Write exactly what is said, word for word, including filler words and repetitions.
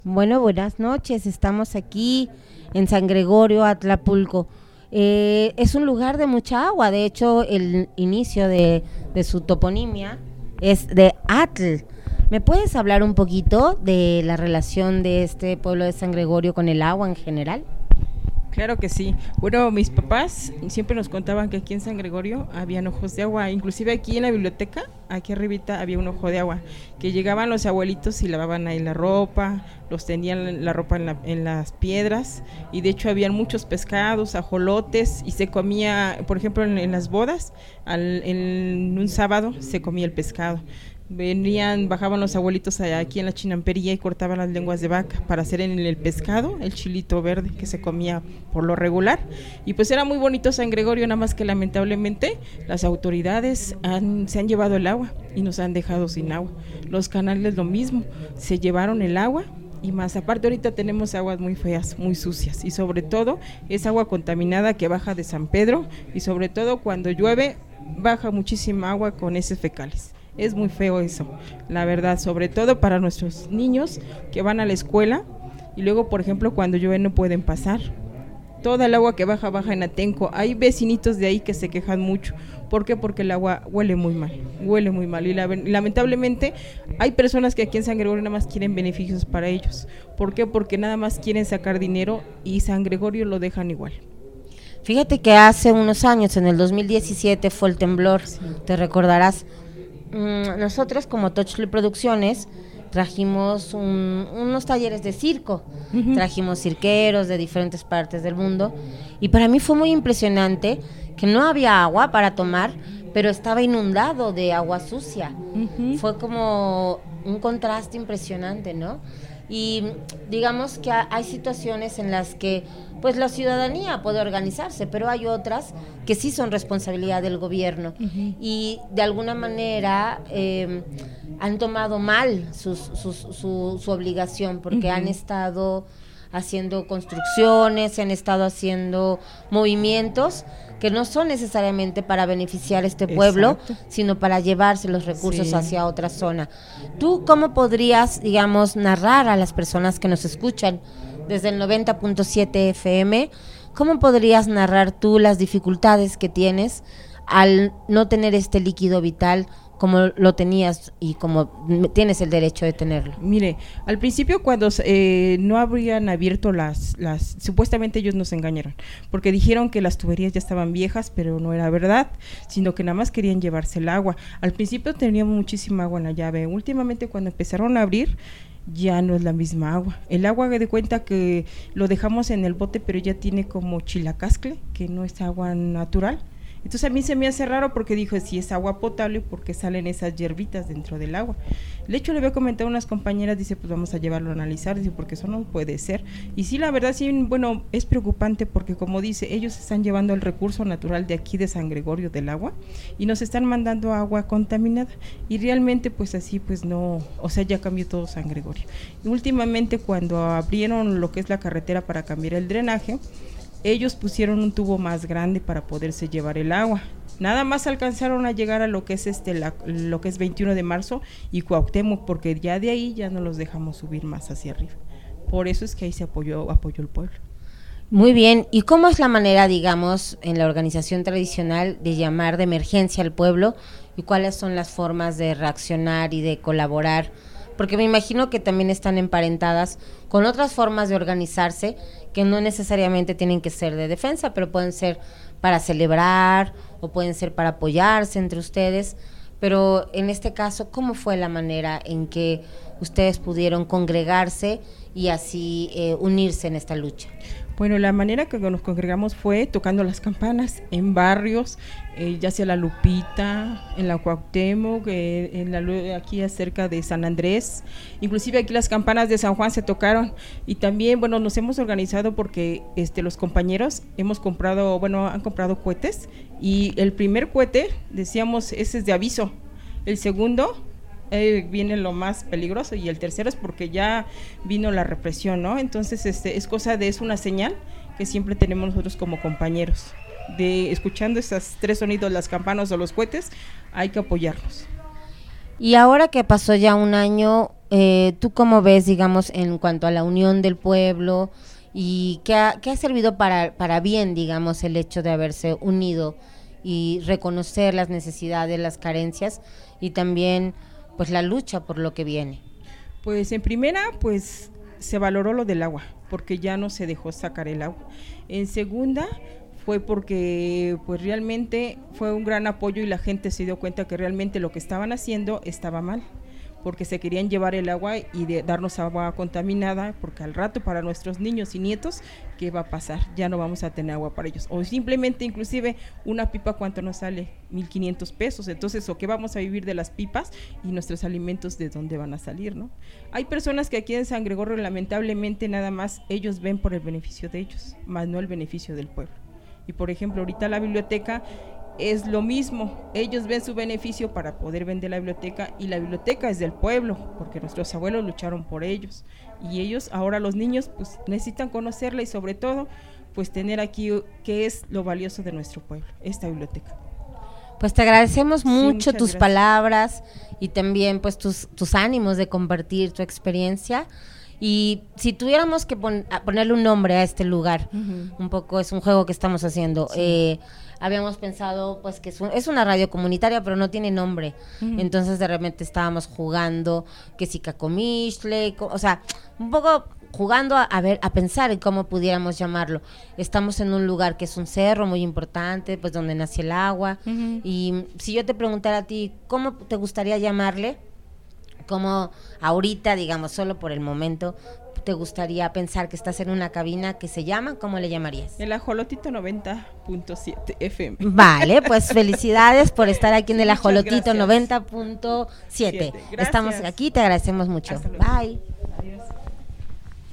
Bueno, buenas noches. Estamos aquí en San Gregorio, Atlapulco. Eh, es un lugar de mucha agua. De hecho, el inicio de, de su toponimia es de Atl. ¿Me puedes hablar un poquito de la relación de este pueblo de San Gregorio con el agua en general? Claro que sí. Bueno, mis papás siempre nos contaban que aquí en San Gregorio habían ojos de agua, inclusive aquí en la biblioteca, aquí arribita había un ojo de agua, que llegaban los abuelitos y lavaban ahí la ropa, los tendían la ropa en, la, en las piedras, y de hecho habían muchos pescados, ajolotes, y se comía, por ejemplo, en, en las bodas, al, en un sábado se comía el pescado. Venían, bajaban los abuelitos allá, aquí en la chinampería y cortaban las lenguas de vaca para hacer en el pescado, el chilito verde que se comía por lo regular, y pues era muy bonito San Gregorio, nada más que lamentablemente las autoridades han, se han llevado el agua y nos han dejado sin agua. Los canales lo mismo, se llevaron el agua y más aparte ahorita tenemos aguas muy feas, muy sucias, y sobre todo es agua contaminada que baja de San Pedro, y sobre todo cuando llueve baja muchísima agua con heces fecales. Es muy feo eso, la verdad, sobre todo para nuestros niños que van a la escuela y luego, por ejemplo, cuando llueve no pueden pasar. Toda el agua que baja, baja en Atenco. Hay vecinitos de ahí que se quejan mucho. ¿Por qué? Porque el agua huele muy mal, huele muy mal. Y la, lamentablemente hay personas que aquí en San Gregorio nada más quieren beneficios para ellos. ¿Por qué? Porque nada más quieren sacar dinero y San Gregorio lo dejan igual. Fíjate que hace unos años, en el dos mil diecisiete, fue el temblor, sí. Te recordarás. Nosotros como Touchley Producciones trajimos un, unos talleres de circo, uh-huh. Trajimos cirqueros de diferentes partes del mundo y para mí fue muy impresionante que no había agua para tomar, pero estaba inundado de agua sucia. Uh-huh. Fue como un contraste impresionante, ¿no? Y digamos que hay situaciones en las que pues la ciudadanía puede organizarse, pero hay otras que sí son responsabilidad del gobierno, uh-huh. Y de alguna manera eh, han tomado mal sus, sus, su, su obligación porque uh-huh. Han estado haciendo construcciones, han estado haciendo movimientos que no son necesariamente para beneficiar a este pueblo, exacto, sino para llevarse los recursos, sí, hacia otra zona. ¿Tú cómo podrías, digamos, narrar a las personas que nos escuchan desde el noventa punto siete F M, cómo podrías narrar tú las dificultades que tienes al no tener este líquido vital como lo tenías y como tienes el derecho de tenerlo? Mire, al principio cuando eh, no habrían abierto las, las, supuestamente ellos nos engañaron, porque dijeron que las tuberías ya estaban viejas, pero no era verdad, sino que nada más querían llevarse el agua. Al principio teníamos muchísima agua en la llave, últimamente cuando empezaron a abrir, ya no es la misma agua. El agua, de cuenta que lo dejamos en el bote, pero ya tiene como chilacascle, que no es agua natural. Entonces a mí se me hace raro porque dijo, si es agua potable, ¿por qué salen esas hierbitas dentro del agua? De hecho, le había comentado a unas compañeras, dice, pues vamos a llevarlo a analizar, dice, porque eso no puede ser. Y sí, la verdad, sí, bueno, es preocupante porque, como dice, ellos están llevando el recurso natural de aquí de San Gregorio del agua y nos están mandando agua contaminada. Y realmente, pues así, pues no, o sea, ya cambió todo San Gregorio. Y últimamente, cuando abrieron lo que es la carretera para cambiar el drenaje, ellos pusieron un tubo más grande para poderse llevar el agua. Nada más alcanzaron a llegar a lo que es este la, lo que es veintiuno de marzo y Cuauhtémoc, porque ya de ahí ya no los dejamos subir más hacia arriba. Por eso es que ahí se apoyó apoyó el pueblo. Muy bien, ¿y cómo es la manera, digamos, en la organización tradicional de llamar de emergencia al pueblo y cuáles son las formas de reaccionar y de colaborar? Porque me imagino que también están emparentadas con otras formas de organizarse que no necesariamente tienen que ser de defensa, pero pueden ser para celebrar o pueden ser para apoyarse entre ustedes. Pero en este caso, ¿cómo fue la manera en que ustedes pudieron congregarse y así eh, unirse en esta lucha? Bueno, la manera que nos congregamos fue tocando las campanas en barrios, eh, ya sea la Lupita, en la Cuauhtémoc, eh, en la, aquí cerca de San Andrés, inclusive aquí las campanas de San Juan se tocaron, y también, bueno, nos hemos organizado porque este, los compañeros hemos comprado, bueno, han comprado cohetes, y el primer cohete, decíamos, ese es de aviso, el segundo Eh, viene lo más peligroso y el tercero es porque ya vino la represión, ¿no? Entonces este es cosa de, es una señal que siempre tenemos nosotros como compañeros, de escuchando esos tres sonidos, las campanas o los cohetes, hay que apoyarnos. Y ahora que pasó ya un año, eh, ¿tú cómo ves, digamos, en cuanto a la unión del pueblo y qué ha, qué ha servido para, para bien, digamos, el hecho de haberse unido y reconocer las necesidades, las carencias y también pues la lucha por lo que viene? Pues en primera, pues se valoró lo del agua, porque ya no se dejó sacar el agua. En segunda, fue porque pues realmente fue un gran apoyo y la gente se dio cuenta que realmente lo que estaban haciendo estaba mal, porque se querían llevar el agua y de darnos agua contaminada, porque al rato para nuestros niños y nietos, ¿qué va a pasar? Ya no vamos a tener agua para ellos, o simplemente inclusive una pipa, ¿cuánto nos sale? mil quinientos pesos, entonces, ¿o qué vamos a vivir de las pipas? Y nuestros alimentos, ¿de dónde van a salir, no? Hay personas que aquí en San Gregorio, lamentablemente, nada más ellos ven por el beneficio de ellos, más no el beneficio del pueblo. Y por ejemplo, ahorita la biblioteca es lo mismo, ellos ven su beneficio para poder vender la biblioteca, y la biblioteca es del pueblo, porque nuestros abuelos lucharon por ellos, y ellos, ahora los niños, pues necesitan conocerla y sobre todo, pues tener aquí qué es lo valioso de nuestro pueblo, esta biblioteca. Pues te agradecemos mucho sí, tus gracias. palabras y también pues tus, tus ánimos de compartir tu experiencia. Y si tuviéramos que pon, a ponerle un nombre a este lugar, uh-huh. un poco es un juego que estamos haciendo. Sí. Eh, habíamos pensado pues que es, un, es una radio comunitaria, pero no tiene nombre. Uh-huh. Entonces de repente estábamos jugando que si Cacomixtle, o sea, un poco jugando a, a ver, a pensar en cómo pudiéramos llamarlo. Estamos en un lugar que es un cerro muy importante, pues donde nace el agua. Uh-huh. Y si yo te preguntara a ti, ¿cómo te gustaría llamarle? Como ahorita, digamos, solo por el momento, ¿te gustaría pensar que estás en una cabina que se llama? ¿Cómo le llamarías? El Ajolotito noventa punto siete F M. Vale, pues felicidades por estar aquí en el Ajolotito noventa punto siete. Estamos aquí, te agradecemos mucho. Bye. Adiós.